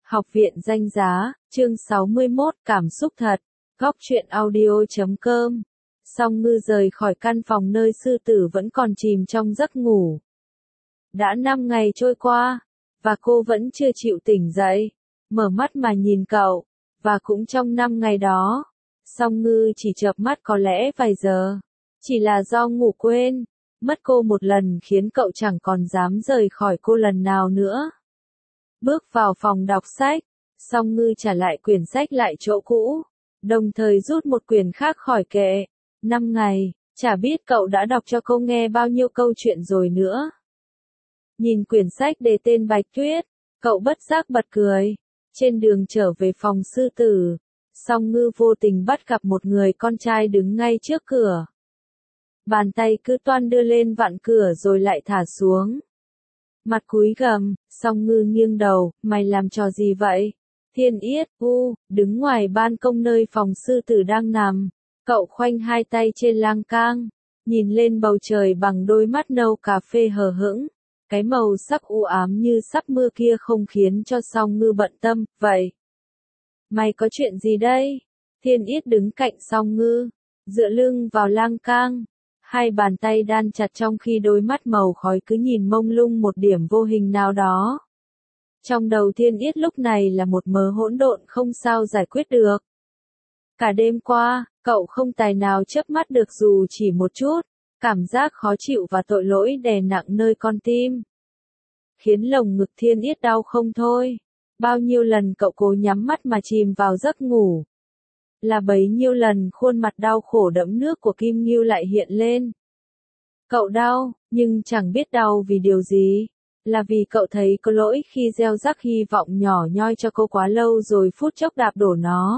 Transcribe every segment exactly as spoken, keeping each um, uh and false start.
Học viện Danh Giá, chương sáu mươi mốt, cảm xúc thật, góc truyện audio chấm com. Song Ngư rời khỏi căn phòng nơi sư tử vẫn còn chìm trong giấc ngủ. Đã năm ngày trôi qua, và cô vẫn chưa chịu tỉnh dậy, mở mắt mà nhìn cậu, và cũng trong năm ngày đó, Song Ngư chỉ chợp mắt có lẽ vài giờ, chỉ là do ngủ quên, mất cô một lần khiến cậu chẳng còn dám rời khỏi cô lần nào nữa. Bước vào phòng đọc sách, Song Ngư trả lại quyển sách lại chỗ cũ, đồng thời rút một quyển khác khỏi kệ. Năm ngày, chả biết cậu đã đọc cho cô nghe bao nhiêu câu chuyện rồi nữa. Nhìn quyển sách đề tên Bạch Tuyết, cậu bất giác bật cười. Trên đường trở về phòng sư tử, Song Ngư vô tình bắt gặp một người con trai đứng ngay trước cửa. Bàn tay cứ toan đưa lên vặn cửa rồi lại thả xuống. Mặt cúi gằm, Song Ngư nghiêng đầu, mày làm trò gì vậy? Thiên Yết, u, đứng ngoài ban công nơi phòng sư tử đang nằm. Cậu khoanh hai tay trên lan can, nhìn lên bầu trời bằng đôi mắt nâu cà phê hờ hững. Cái màu sắc u ám như sắp mưa kia không khiến cho Song Ngư bận tâm, vậy. Mày có chuyện gì đây? Thiên Yết đứng cạnh Song Ngư, dựa lưng vào lan can. Hai bàn tay đan chặt trong khi đôi mắt màu khói cứ nhìn mông lung một điểm vô hình nào đó. Trong đầu Thiên Yết lúc này là một mớ hỗn độn không sao giải quyết được. Cả đêm qua, cậu không tài nào chớp mắt được dù chỉ một chút, cảm giác khó chịu và tội lỗi đè nặng nơi con tim. Khiến lồng ngực Thiên Yết đau không thôi. Bao nhiêu lần cậu cố nhắm mắt mà chìm vào giấc ngủ. Là bấy nhiêu lần khuôn mặt đau khổ đẫm nước của Kim Ngưu lại hiện lên. Cậu đau, nhưng chẳng biết đau vì điều gì. Là vì cậu thấy có lỗi khi gieo rắc hy vọng nhỏ nhoi cho cô quá lâu rồi phút chốc đạp đổ nó.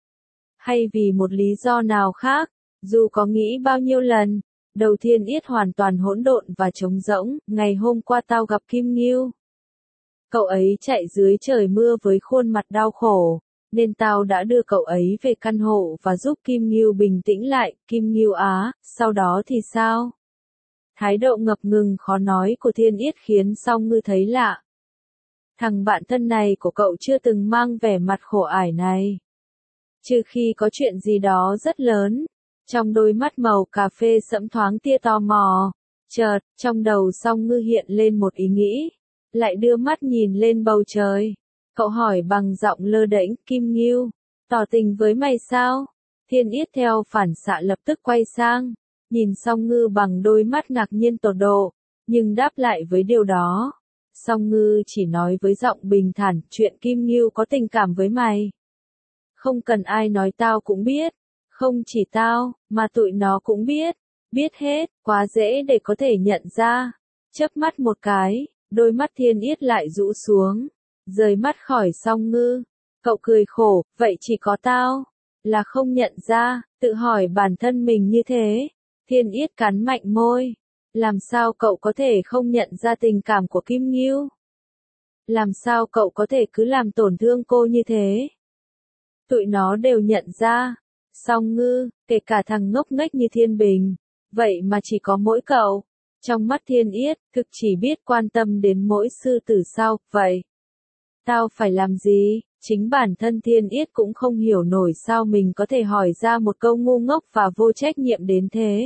Hay vì một lý do nào khác, dù có nghĩ bao nhiêu lần, đầu Thiên Yết hoàn toàn hỗn độn và trống rỗng. Ngày hôm qua tao gặp Kim Ngưu. Cậu ấy chạy dưới trời mưa với khuôn mặt đau khổ. Nên tao đã đưa cậu ấy về căn hộ và giúp Kim Ngưu bình tĩnh lại. Kim Ngưu á, sau đó thì sao? Thái độ ngập ngừng khó nói của Thiên Yết khiến Song Ngư thấy lạ. Thằng bạn thân này của cậu chưa từng mang vẻ mặt khổ ải này. Trừ khi có chuyện gì đó rất lớn. Trong đôi mắt màu cà phê sẫm thoáng tia tò mò. Chợt, trong đầu Song Ngư hiện lên một ý nghĩ. Lại đưa mắt nhìn lên bầu trời. Cậu hỏi bằng giọng lơ đễnh, Kim Ngưu, tỏ tình với mày sao? Thiên Yết theo phản xạ lập tức quay sang, nhìn Song Ngư bằng đôi mắt ngạc nhiên tột độ, nhưng đáp lại với điều đó. Song Ngư chỉ nói với giọng bình thản, chuyện Kim Ngưu có tình cảm với mày. Không cần ai nói tao cũng biết, không chỉ tao, mà tụi nó cũng biết, biết hết, quá dễ để có thể nhận ra. Chớp mắt một cái, đôi mắt Thiên Yết lại rũ xuống. Rời mắt khỏi Song Ngư, cậu cười khổ, vậy chỉ có tao, là không nhận ra, tự hỏi bản thân mình như thế. Thiên Yết cắn mạnh môi, làm sao cậu có thể không nhận ra tình cảm của Kim Ngưu? Làm sao cậu có thể cứ làm tổn thương cô như thế? Tụi nó đều nhận ra, Song Ngư, kể cả thằng ngốc nghếch như Thiên Bình, vậy mà chỉ có mỗi cậu. Trong mắt Thiên Yết, thực chỉ biết quan tâm đến mỗi sư tử sao, vậy. Tao phải làm gì? Chính bản thân Thiên Yết cũng không hiểu nổi sao mình có thể hỏi ra một câu ngu ngốc và vô trách nhiệm đến thế.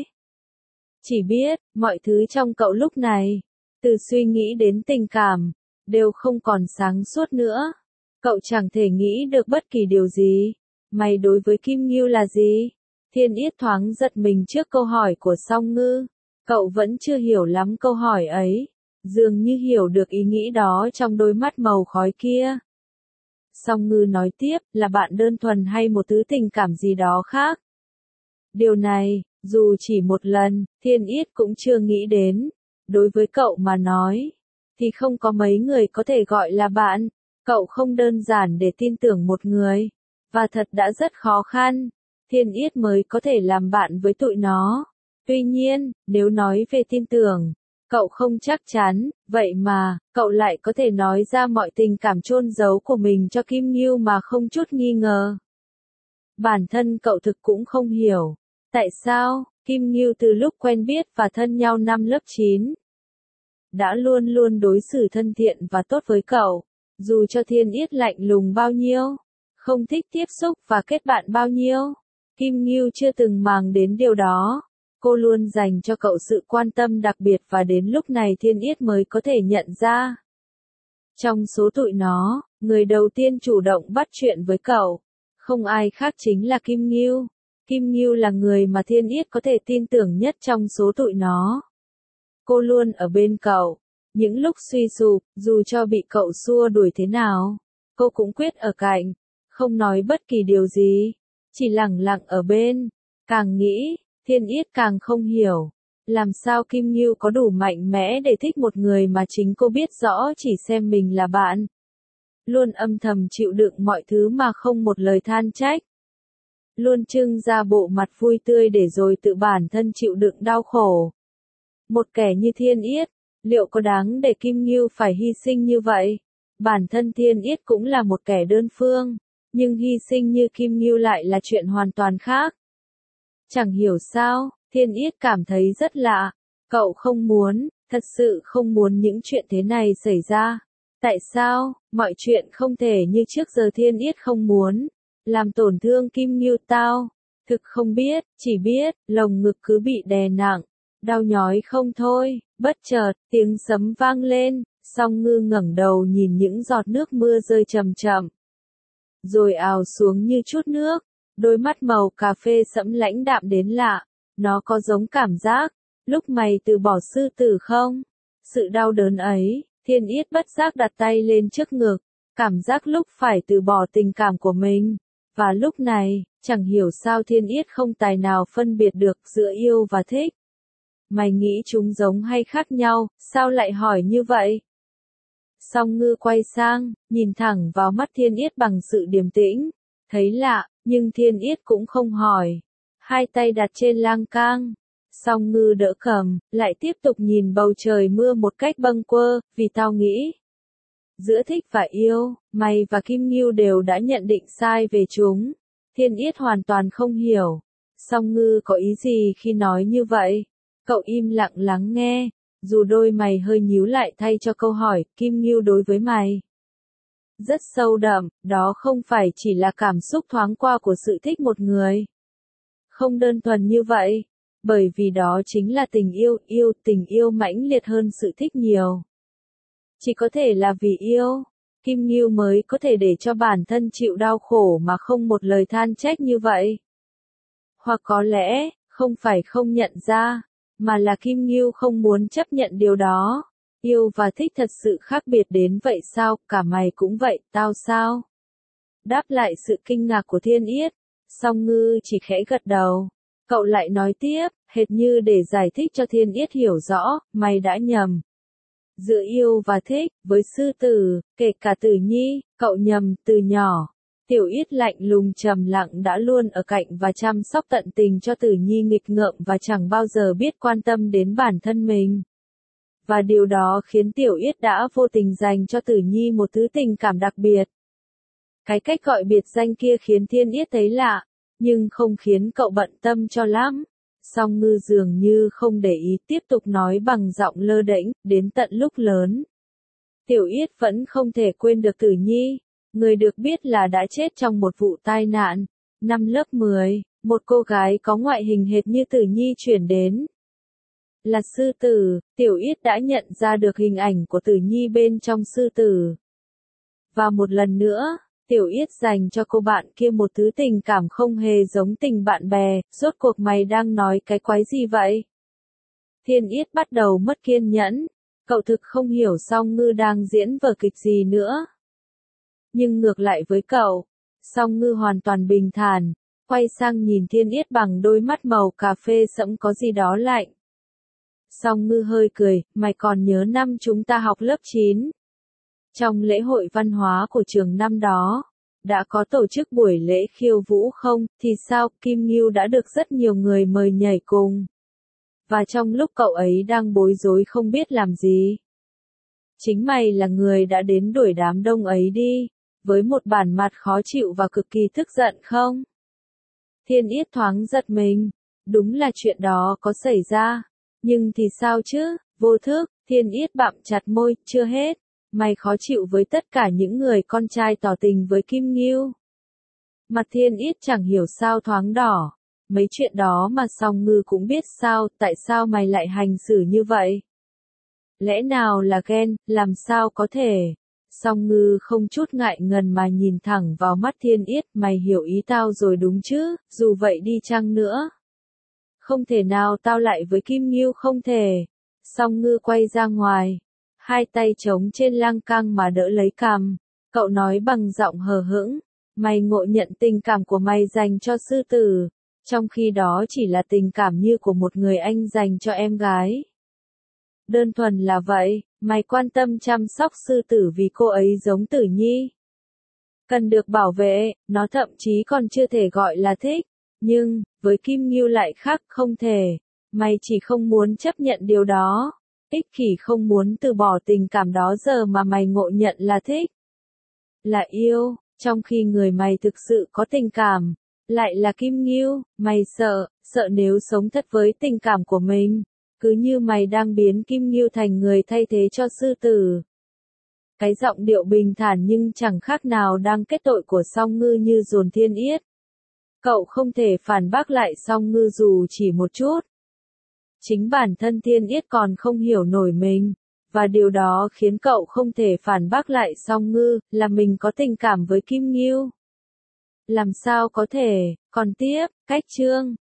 Chỉ biết, mọi thứ trong cậu lúc này, từ suy nghĩ đến tình cảm, đều không còn sáng suốt nữa. Cậu chẳng thể nghĩ được bất kỳ điều gì. Mày đối với Kim Ngưu là gì? Thiên Yết thoáng giật mình trước câu hỏi của Song Ngư. Cậu vẫn chưa hiểu lắm câu hỏi ấy. Dường như hiểu được ý nghĩ đó trong đôi mắt màu khói kia. Song Ngư nói tiếp, là bạn đơn thuần hay một thứ tình cảm gì đó khác. Điều này, dù chỉ một lần, Thiên Yết cũng chưa nghĩ đến. Đối với cậu mà nói, thì không có mấy người có thể gọi là bạn. Cậu không đơn giản để tin tưởng một người. Và thật đã rất khó khăn, Thiên Yết mới có thể làm bạn với tụi nó. Tuy nhiên, nếu nói về tin tưởng, cậu không chắc chắn, vậy mà, cậu lại có thể nói ra mọi tình cảm chôn giấu của mình cho Kim Ngưu mà không chút nghi ngờ. Bản thân cậu thực cũng không hiểu, tại sao, Kim Ngưu từ lúc quen biết và thân nhau năm lớp chín, đã luôn luôn đối xử thân thiện và tốt với cậu. Dù cho Thiên Yết lạnh lùng bao nhiêu, không thích tiếp xúc và kết bạn bao nhiêu, Kim Ngưu chưa từng màng đến điều đó. Cô luôn dành cho cậu sự quan tâm đặc biệt và đến lúc này Thiên Yết mới có thể nhận ra. Trong số tụi nó, người đầu tiên chủ động bắt chuyện với cậu, không ai khác chính là Kim Ngưu. Kim Ngưu là người mà Thiên Yết có thể tin tưởng nhất trong số tụi nó. Cô luôn ở bên cậu. Những lúc suy sụp, dù cho bị cậu xua đuổi thế nào, cô cũng quyết ở cạnh, không nói bất kỳ điều gì, chỉ lặng lặng ở bên. Càng nghĩ, Thiên Yết càng không hiểu, làm sao Kim Ngưu có đủ mạnh mẽ để thích một người mà chính cô biết rõ chỉ xem mình là bạn. Luôn âm thầm chịu đựng mọi thứ mà không một lời than trách. Luôn trưng ra bộ mặt vui tươi để rồi tự bản thân chịu đựng đau khổ. Một kẻ như Thiên Yết, liệu có đáng để Kim Ngưu phải hy sinh như vậy? Bản thân Thiên Yết cũng là một kẻ đơn phương, nhưng hy sinh như Kim Ngưu lại là chuyện hoàn toàn khác. Chẳng hiểu sao, Thiên Yết cảm thấy rất lạ. Cậu không muốn, thật sự không muốn những chuyện thế này xảy ra. Tại sao, mọi chuyện không thể như trước giờ? Thiên Yết không muốn làm tổn thương Kim Ngưu tao. Thực không biết, chỉ biết, lồng ngực cứ bị đè nặng, đau nhói không thôi. Bất chợt, tiếng sấm vang lên, Song Ngư ngẩng đầu nhìn những giọt nước mưa rơi chậm chậm, rồi ào xuống như chút nước. Đôi mắt màu cà phê sẫm lãnh đạm đến lạ. Nó có giống cảm giác lúc mày từ bỏ sư tử không? Sự đau đớn ấy, Thiên Yết bất giác đặt tay lên trước ngực, cảm giác lúc phải từ bỏ tình cảm của mình. Và lúc này, chẳng hiểu sao Thiên Yết không tài nào phân biệt được giữa yêu và thích. Mày nghĩ chúng giống hay khác nhau, sao lại hỏi như vậy? Song Ngư quay sang, nhìn thẳng vào mắt Thiên Yết bằng sự điềm tĩnh. Thấy lạ, nhưng Thiên Yết cũng không hỏi. Hai tay đặt trên lan can. Song Ngư đỡ cầm, lại tiếp tục nhìn bầu trời mưa một cách bâng quơ, vì tao nghĩ. Giữa thích và yêu, mày và Kim Ngưu đều đã nhận định sai về chúng. Thiên Yết hoàn toàn không hiểu. Song Ngư có ý gì khi nói như vậy? Cậu im lặng lắng nghe, dù đôi mày hơi nhíu lại thay cho câu hỏi, Kim Ngưu đối với mày rất sâu đậm, đó không phải chỉ là cảm xúc thoáng qua của sự thích một người. Không đơn thuần như vậy, bởi vì đó chính là tình yêu, yêu, tình yêu mãnh liệt hơn sự thích nhiều. Chỉ có thể là vì yêu, Kim Ngưu mới có thể để cho bản thân chịu đau khổ mà không một lời than trách như vậy. Hoặc có lẽ, không phải không nhận ra, mà là Kim Ngưu không muốn chấp nhận điều đó. Yêu và thích thật sự khác biệt đến vậy sao? Cả mày cũng vậy, tao sao? Đáp lại sự kinh ngạc của Thiên Yết, Song Ngư chỉ khẽ gật đầu. Cậu lại nói tiếp, hệt như để giải thích cho Thiên Yết hiểu rõ, mày đã nhầm. Giữa yêu và thích, với sư tử, kể cả Tử Nhi, cậu nhầm. Từ nhỏ, Tiểu Yết lạnh lùng trầm lặng đã luôn ở cạnh và chăm sóc tận tình cho Tử Nhi nghịch ngợm và chẳng bao giờ biết quan tâm đến bản thân mình. Và điều đó khiến Tiểu Yết đã vô tình dành cho Tử Nhi một thứ tình cảm đặc biệt. Cái cách gọi biệt danh kia khiến Thiên Yết thấy lạ, nhưng không khiến cậu bận tâm cho lắm. Song Ngư dường như không để ý, tiếp tục nói bằng giọng lơ đễnh, đến tận lúc lớn. Tiểu Yết vẫn không thể quên được Tử Nhi, người được biết là đã chết trong một vụ tai nạn. Năm lớp mười, một cô gái có ngoại hình hệt như Tử Nhi chuyển đến. Là sư tử, Tiểu Yết đã nhận ra được hình ảnh của Tử Nhi bên trong sư tử. Và một lần nữa, Tiểu Yết dành cho cô bạn kia một thứ tình cảm không hề giống tình bạn bè. Rốt cuộc mày đang nói cái quái gì vậy? Thiên Yết bắt đầu mất kiên nhẫn. Cậu thực không hiểu Song Ngư đang diễn vở kịch gì nữa. Nhưng ngược lại với cậu, Song Ngư hoàn toàn bình thản, quay sang nhìn Thiên Yết bằng đôi mắt màu cà phê sẫm có gì đó lạnh. Song Ngư hơi cười, mày còn nhớ năm chúng ta học lớp chín. Trong lễ hội văn hóa của trường năm đó, đã có tổ chức buổi lễ khiêu vũ không? Thì sao, Kim Ngưu đã được rất nhiều người mời nhảy cùng. Và trong lúc cậu ấy đang bối rối không biết làm gì, chính mày là người đã đến đuổi đám đông ấy đi, với một bản mặt khó chịu và cực kỳ tức giận không? Thiên Yết thoáng giật mình, đúng là chuyện đó có xảy ra, nhưng thì sao chứ? Vô thức, Thiên Yết bặm chặt môi, chưa hết. Mày khó chịu với tất cả những người con trai tỏ tình với Kim Ngưu. Mặt Thiên Yết chẳng hiểu sao thoáng đỏ. Mấy chuyện đó mà Song Ngư cũng biết sao, tại sao mày lại hành xử như vậy? Lẽ nào là ghen, làm sao có thể? Song Ngư không chút ngại ngần mà nhìn thẳng vào mắt Thiên Yết, mày hiểu ý tao rồi đúng chứ, dù vậy đi chăng nữa. Không thể nào tao lại với Kim Ngưu không thể. Song Ngư quay ra ngoài, hai tay trống trên lan can mà đỡ lấy cằm. Cậu nói bằng giọng hờ hững, mày ngộ nhận tình cảm của mày dành cho sư tử, trong khi đó chỉ là tình cảm như của một người anh dành cho em gái. Đơn thuần là vậy, mày quan tâm chăm sóc sư tử vì cô ấy giống Tử Nhi. Cần được bảo vệ, nó thậm chí còn chưa thể gọi là thích. Nhưng, với Kim Ngưu lại khác, không thể. Mày chỉ không muốn chấp nhận điều đó. Ích kỷ không muốn từ bỏ tình cảm đó giờ mà mày ngộ nhận là thích. Là yêu, trong khi người mày thực sự có tình cảm. Lại là Kim Ngưu, mày sợ, sợ nếu sống thật với tình cảm của mình. Cứ như mày đang biến Kim Ngưu thành người thay thế cho sư tử. Cái giọng điệu bình thản nhưng chẳng khác nào đang kết tội của Song Ngư như dồn Thiên Yết. Cậu không thể phản bác lại Song Ngư dù chỉ một chút. Chính bản thân Thiên Yết còn không hiểu nổi mình, và điều đó khiến cậu không thể phản bác lại Song Ngư, là mình có tình cảm với Kim Ngưu. Làm sao có thể, còn tiếp, cách chương.